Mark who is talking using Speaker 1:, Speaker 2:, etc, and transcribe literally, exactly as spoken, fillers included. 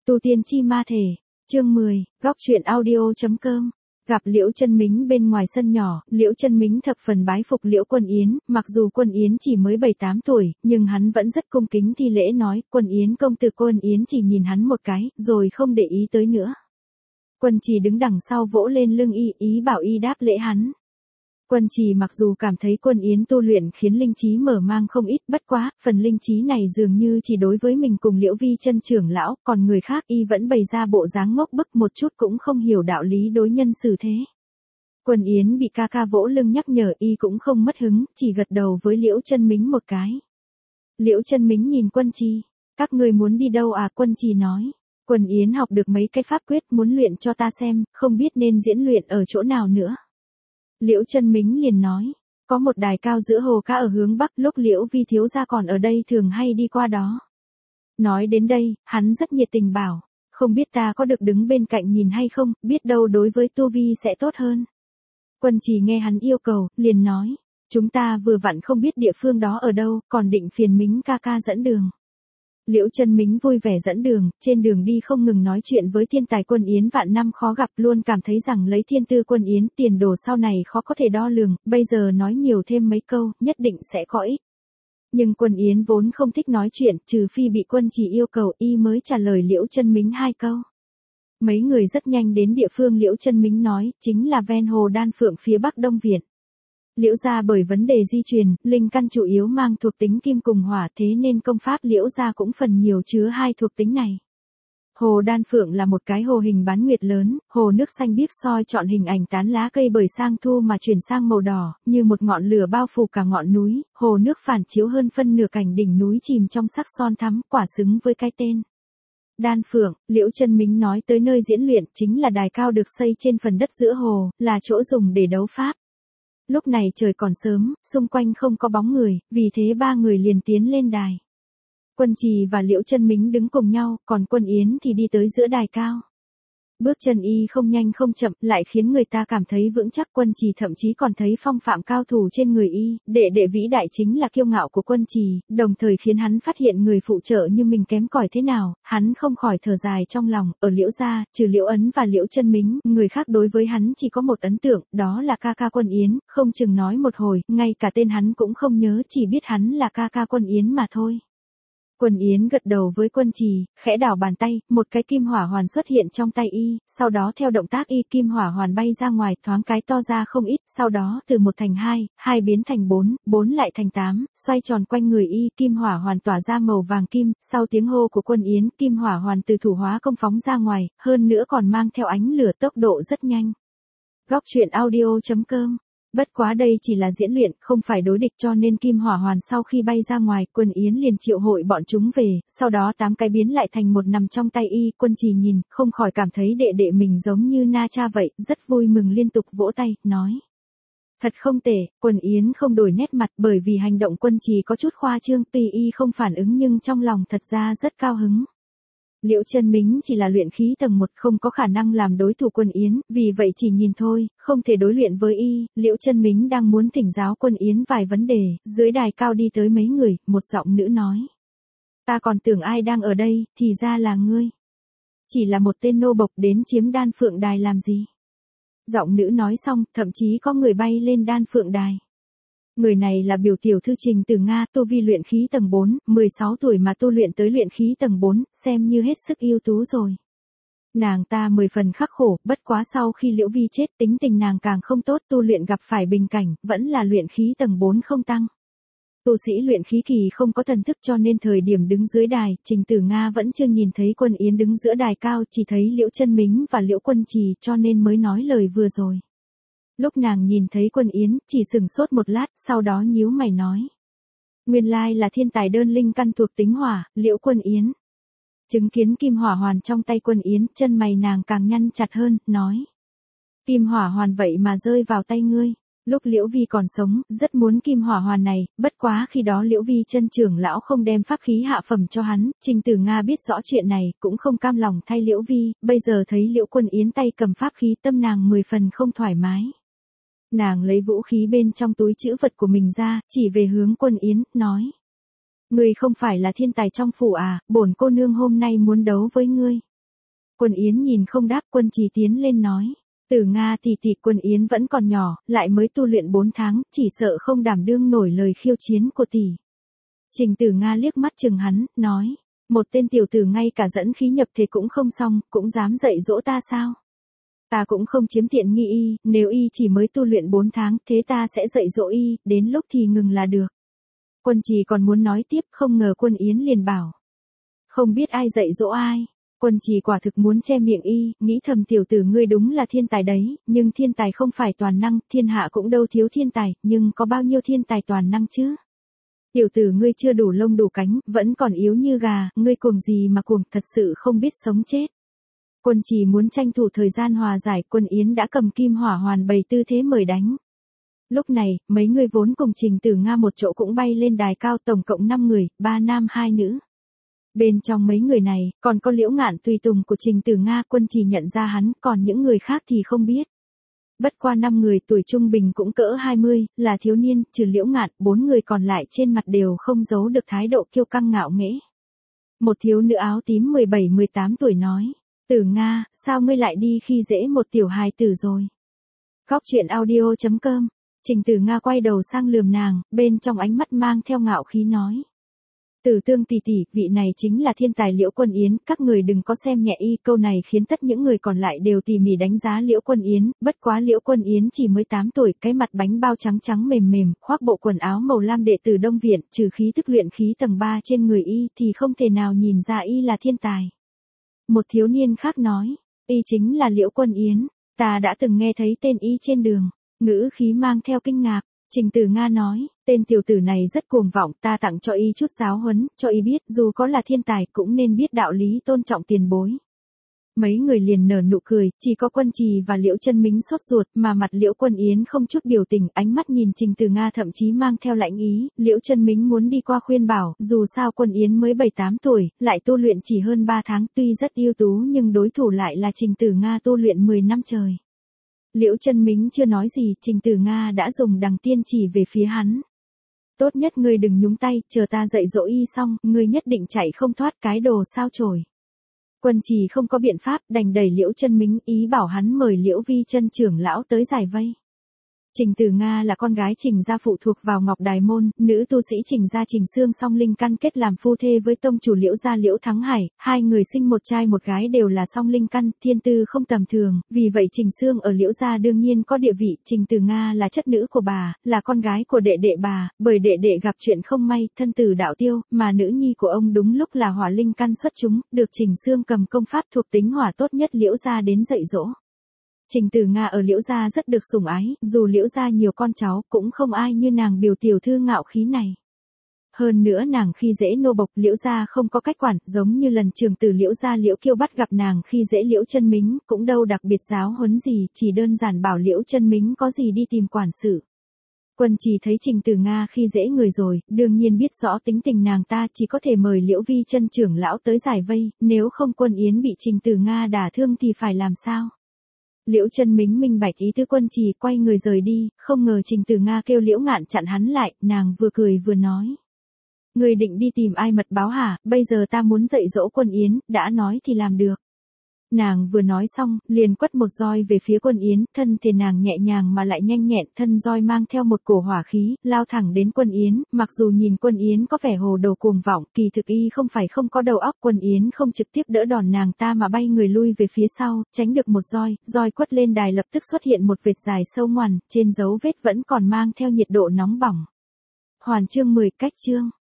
Speaker 1: Tu tiên chi ma thể, chương mười, góc truyện audio.com. Gặp Liễu Chân Mính bên ngoài sân nhỏ, Liễu Chân Mính thập phần bái phục Liễu Quân Yến, mặc dù Quân Yến chỉ mới bảy tám tuổi, nhưng hắn vẫn rất cung kính thi lễ nói, Quân Yến công tử. Quân Yến chỉ nhìn hắn một cái, rồi không để ý tới nữa. Quân Trì đứng đằng sau vỗ lên lưng y, ý bảo y đáp lễ hắn. Quân Trì mặc dù cảm thấy Quân Yến tu luyện khiến linh trí mở mang không ít, bất quá, phần linh trí này dường như chỉ đối với mình cùng Liễu Vi Chân trưởng lão, còn người khác y vẫn bày ra bộ dáng ngốc bức một chút cũng không hiểu đạo lý đối nhân xử thế. Quân Yến bị ca ca vỗ lưng nhắc nhở y cũng không mất hứng, chỉ gật đầu với Liễu Chân Mính một cái. Liễu Chân Mính nhìn Quân Trì, các người muốn đi đâu à? Quân Trì nói, Quân Yến học được mấy cái pháp quyết muốn luyện cho ta xem, không biết nên diễn luyện ở chỗ nào nữa. Liễu Chân Mính liền nói, có một đài cao giữa hồ cá ở hướng bắc, lúc Liễu Vi thiếu gia còn ở đây thường hay đi qua đó. Nói đến đây, hắn rất nhiệt tình bảo, không biết ta có được đứng bên cạnh nhìn hay không, biết đâu đối với tu vi sẽ tốt hơn. Quân Trì nghe hắn yêu cầu, liền nói, chúng ta vừa vặn không biết địa phương đó ở đâu, còn định phiền Mính ca ca dẫn đường. Liễu Chân Mính vui vẻ dẫn đường, trên đường đi không ngừng nói chuyện với thiên tài Quân Yến vạn năm khó gặp, luôn cảm thấy rằng lấy thiên tư Quân Yến tiền đồ sau này khó có thể đo lường, bây giờ nói nhiều thêm mấy câu, nhất định sẽ có ích. Nhưng Quân Yến vốn không thích nói chuyện, trừ phi bị Quân Trì yêu cầu y mới trả lời Liễu Chân Mính hai câu. Mấy người rất nhanh đến địa phương Liễu Chân Mính nói, chính là ven hồ Đan Phượng phía bắc Đông Viện. Liễu gia bởi vấn đề di truyền, linh căn chủ yếu mang thuộc tính kim cùng hỏa, thế nên công pháp Liễu gia cũng phần nhiều chứa hai thuộc tính này. Hồ Đan Phượng là một cái hồ hình bán nguyệt lớn, hồ nước xanh biếc soi trọn hình ảnh tán lá cây bởi sang thu mà chuyển sang màu đỏ, như một ngọn lửa bao phủ cả ngọn núi, hồ nước phản chiếu hơn phân nửa cảnh đỉnh núi chìm trong sắc son thắm, quả xứng với cái tên. Đan Phượng, Liễu Chân Mính nói tới nơi diễn luyện chính là đài cao được xây trên phần đất giữa hồ, là chỗ dùng để đấu pháp. Lúc này trời còn sớm, xung quanh không có bóng người, vì thế ba người liền tiến lên đài. Quân Trì và Liễu Chân Mính đứng cùng nhau, còn Quân Yến thì đi tới giữa đài cao. Bước chân y không nhanh không chậm, lại khiến người ta cảm thấy vững chắc. Quân Trì thậm chí còn thấy phong phạm cao thủ trên người y, đệ đệ vĩ đại chính là kiêu ngạo của Quân Trì, đồng thời khiến hắn phát hiện người phụ trợ như mình kém cỏi thế nào, hắn không khỏi thở dài trong lòng. Ở Liễu gia, trừ Liễu Ấn và Liễu Chân Mính, người khác đối với hắn chỉ có một ấn tượng, đó là ca ca Quân Yến, không chừng nói một hồi, ngay cả tên hắn cũng không nhớ, chỉ biết hắn là ca ca Quân Yến mà thôi. Quân Yến gật đầu với Quân Trì, khẽ đảo bàn tay, một cái kim hỏa hoàn xuất hiện trong tay y, sau đó theo động tác y kim hỏa hoàn bay ra ngoài, thoáng cái to ra không ít, sau đó từ một thành hai, hai biến thành bốn, bốn lại thành tám, xoay tròn quanh người y, kim hỏa hoàn tỏa ra màu vàng kim, sau tiếng hô của Quân Yến, kim hỏa hoàn từ thủ hóa công phóng ra ngoài, hơn nữa còn mang theo ánh lửa tốc độ rất nhanh. Góc truyện audio.com. Bất quá đây chỉ là diễn luyện, không phải đối địch, cho nên kim hỏa hoàn sau khi bay ra ngoài, Quân Yến liền triệu hội bọn chúng về, sau đó tám cái biến lại thành một nằm trong tay y. Quân Trì nhìn, không khỏi cảm thấy đệ đệ mình giống như na cha vậy, rất vui mừng liên tục vỗ tay, nói. Thật không tệ. Quân Yến không đổi nét mặt, bởi vì hành động Quân Trì có chút khoa trương, tuy y không phản ứng nhưng trong lòng thật ra rất cao hứng. Liễu Chân Mính chỉ là luyện khí tầng một, không có khả năng làm đối thủ Quân Yến, vì vậy chỉ nhìn thôi, không thể đối luyện với y. Liễu Chân Mính đang muốn thỉnh giáo Quân Yến vài vấn đề, dưới đài cao đi tới mấy người, một giọng nữ nói. Ta còn tưởng ai đang ở đây, thì ra là ngươi. Chỉ là một tên nô bộc đến chiếm Đan Phượng đài làm gì? Giọng nữ nói xong, thậm chí có người bay lên Đan Phượng đài. Người này là biểu tiểu thư Trình Từ Nga, tu vi luyện khí tầng bốn, mười sáu tuổi mà tu luyện tới luyện khí tầng bốn, xem như hết sức ưu tú rồi. Nàng ta mười phần khắc khổ, bất quá sau khi Liễu Vi chết, tính tình nàng càng không tốt, tu luyện gặp phải bình cảnh, vẫn là luyện khí tầng bốn không tăng. Tu sĩ luyện khí kỳ không có thần thức, cho nên thời điểm đứng dưới đài, Trình Từ Nga vẫn chưa nhìn thấy Quân Yến đứng giữa đài cao, chỉ thấy Liễu Chân Mính và Liễu Quân Trì, cho nên mới nói lời vừa rồi. Lúc nàng nhìn thấy Quân Yến, chỉ sừng sốt một lát, sau đó nhíu mày nói. Nguyên lai là thiên tài đơn linh căn thuộc tính hỏa, Liễu Quân Yến. Chứng kiến kim hỏa hoàn trong tay Quân Yến, chân mày nàng càng nhăn chặt hơn, nói. Kim hỏa hoàn vậy mà rơi vào tay ngươi. Lúc Liễu Vi còn sống, rất muốn kim hỏa hoàn này, bất quá khi đó Liễu Vi chân trưởng lão không đem pháp khí hạ phẩm cho hắn, Trình Từ Nga biết rõ chuyện này, cũng không cam lòng thay Liễu Vi, bây giờ thấy Liễu Quân Yến tay cầm pháp khí, tâm nàng mười phần không thoải mái. Nàng lấy vũ khí bên trong túi trữ vật của mình ra, chỉ về hướng Quân Yến, nói. Ngươi không phải là thiên tài trong phủ à, bổn cô nương hôm nay muốn đấu với ngươi. Quân Yến nhìn không đáp, Quân Trì tiến lên nói. Tử Nga tỷ tỷ, Quân Yến vẫn còn nhỏ, lại mới tu luyện bốn tháng, chỉ sợ không đảm đương nổi lời khiêu chiến của tỷ. Trình Tử Nga liếc mắt chừng hắn, nói. Một tên tiểu tử ngay cả dẫn khí nhập thể cũng không xong, cũng dám dạy dỗ ta sao? Ta cũng không chiếm tiện nghi y, nếu y chỉ mới tu luyện bốn tháng, thế ta sẽ dạy dỗ y, đến lúc thì ngừng là được. Quân Trì còn muốn nói tiếp, không ngờ Quân Yến liền bảo. Không biết ai dạy dỗ ai. Quân Trì quả thực muốn che miệng y, nghĩ thầm tiểu tử ngươi đúng là thiên tài đấy, nhưng thiên tài không phải toàn năng, thiên hạ cũng đâu thiếu thiên tài, nhưng có bao nhiêu thiên tài toàn năng chứ? Tiểu tử ngươi chưa đủ lông đủ cánh, vẫn còn yếu như gà, ngươi cuồng gì mà cuồng, thật sự không biết sống chết. Quân Trì muốn tranh thủ thời gian hòa giải, Quân Yến đã cầm kim hỏa hoàn bày tư thế mời đánh. Lúc này, mấy người vốn cùng Trình Tử Nga một chỗ cũng bay lên đài cao, tổng cộng năm người, ba nam hai nữ. Bên trong mấy người này, còn có Liễu Ngạn tùy tùng của Trình Tử Nga, Quân Trì nhận ra hắn, còn những người khác thì không biết. Bất qua năm người tuổi trung bình cũng cỡ hai mươi, là thiếu niên, trừ Liễu Ngạn, bốn người còn lại trên mặt đều không giấu được thái độ kiêu căng ngạo nghễ. Một thiếu nữ áo tím mười bảy mười tám tuổi nói, Tử Nga, sao ngươi lại đi khi dễ một tiểu hài tử rồi? Góc truyện audio chấm com. Trình Tử Nga quay đầu sang lườm nàng, bên trong ánh mắt mang theo ngạo khí nói. Tử Tương tỷ tỷ, vị này chính là thiên tài Liễu Quân Yến, các người đừng có xem nhẹ y, câu này khiến tất những người còn lại đều tỉ mỉ đánh giá Liễu Quân Yến, bất quá Liễu Quân Yến chỉ mới tám tuổi, cái mặt bánh bao trắng trắng mềm mềm, khoác bộ quần áo màu lam đệ tử Đông Viện, trừ khí thức luyện khí tầng ba trên người y thì không thể nào nhìn ra y là thiên tài. Một thiếu niên khác nói, y chính là Liễu Quân Yến, ta đã từng nghe thấy tên y trên đường, ngữ khí mang theo kinh ngạc. Trình Tử Nga nói, tên tiểu tử này rất cuồng vọng, ta tặng cho y chút giáo huấn, cho y biết dù có là thiên tài cũng nên biết đạo lý tôn trọng tiền bối. Mấy người liền nở nụ cười, chỉ có Quân Trì và Liễu Chân Mính sốt ruột, mà mặt Liễu Quân Yến không chút biểu tình, ánh mắt nhìn Trình Tử Nga thậm chí mang theo lãnh ý. Liễu Chân Mính muốn đi qua khuyên bảo, dù sao Quân Yến mới bảy tám tuổi, lại tu luyện chỉ hơn ba tháng, tuy rất ưu tú nhưng đối thủ lại là Trình Tử Nga tu luyện mười năm trời. Liễu Chân Mính chưa nói gì, Trình Tử Nga đã dùng đằng tiên chỉ về phía hắn. Tốt nhất ngươi đừng nhúng tay, chờ ta dạy dỗ y xong, ngươi nhất định chạy không thoát cái đồ sao chổi. Quân Trì không có biện pháp, đành đẩy Liễu Chân Mính, ý bảo hắn mời Liễu Vi Chân trưởng lão tới giải vây. Trình Tử Nga là con gái Trình gia phụ thuộc vào Ngọc Đài môn, nữ tu sĩ Trình gia Trình Xương song linh căn kết làm phu thê với tông chủ Liễu gia Liễu Thắng Hải, hai người sinh một trai một gái đều là song linh căn, thiên tư không tầm thường, vì vậy Trình Xương ở Liễu gia đương nhiên có địa vị. Trình Tử Nga là chất nữ của bà, là con gái của đệ đệ bà, bởi đệ đệ gặp chuyện không may, thân tử đạo tiêu, mà nữ nhi của ông đúng lúc là hỏa linh căn xuất chúng, được Trình Xương cầm công pháp thuộc tính hỏa tốt nhất Liễu gia đến dạy dỗ. Trình Tử Nga ở Liễu gia rất được sủng ái, dù Liễu gia nhiều con cháu, cũng không ai như nàng biểu tiểu thư ngạo khí này. Hơn nữa nàng khi dễ nô bộc, Liễu gia không có cách quản, giống như lần trưởng tử Liễu gia Liễu Kiêu bắt gặp nàng khi dễ Liễu Chân Mính, cũng đâu đặc biệt giáo huấn gì, chỉ đơn giản bảo Liễu Chân Mính có gì đi tìm quản sự. Quân Trì thấy Trình Tử Nga khi dễ người rồi, đương nhiên biết rõ tính tình nàng ta, chỉ có thể mời Liễu Vi Chân trưởng lão tới giải vây, nếu không Quân Yến bị Trình Tử Nga đả thương thì phải làm sao? Liễu Chân Mính minh bạch ý tứ Quân Trì, quay người rời đi, không ngờ Trình Tử Nga kêu Liễu Ngạn chặn hắn lại, nàng vừa cười vừa nói. Người định đi tìm ai mật báo hả, bây giờ ta muốn dạy dỗ Quân Yến, đã nói thì làm được. Nàng vừa nói xong, liền quất một roi về phía Quân Yến, thân thể nàng nhẹ nhàng mà lại nhanh nhẹn, thân roi mang theo một cổ hỏa khí, lao thẳng đến Quân Yến, mặc dù nhìn Quân Yến có vẻ hồ đồ cuồng vọng, kỳ thực y không phải không có đầu óc. Quân Yến không trực tiếp đỡ đòn nàng ta mà bay người lui về phía sau, tránh được một roi, roi quất lên đài lập tức xuất hiện một vệt dài sâu ngoằn, trên dấu vết vẫn còn mang theo nhiệt độ nóng bỏng. Hoàn chương mười, cách chương.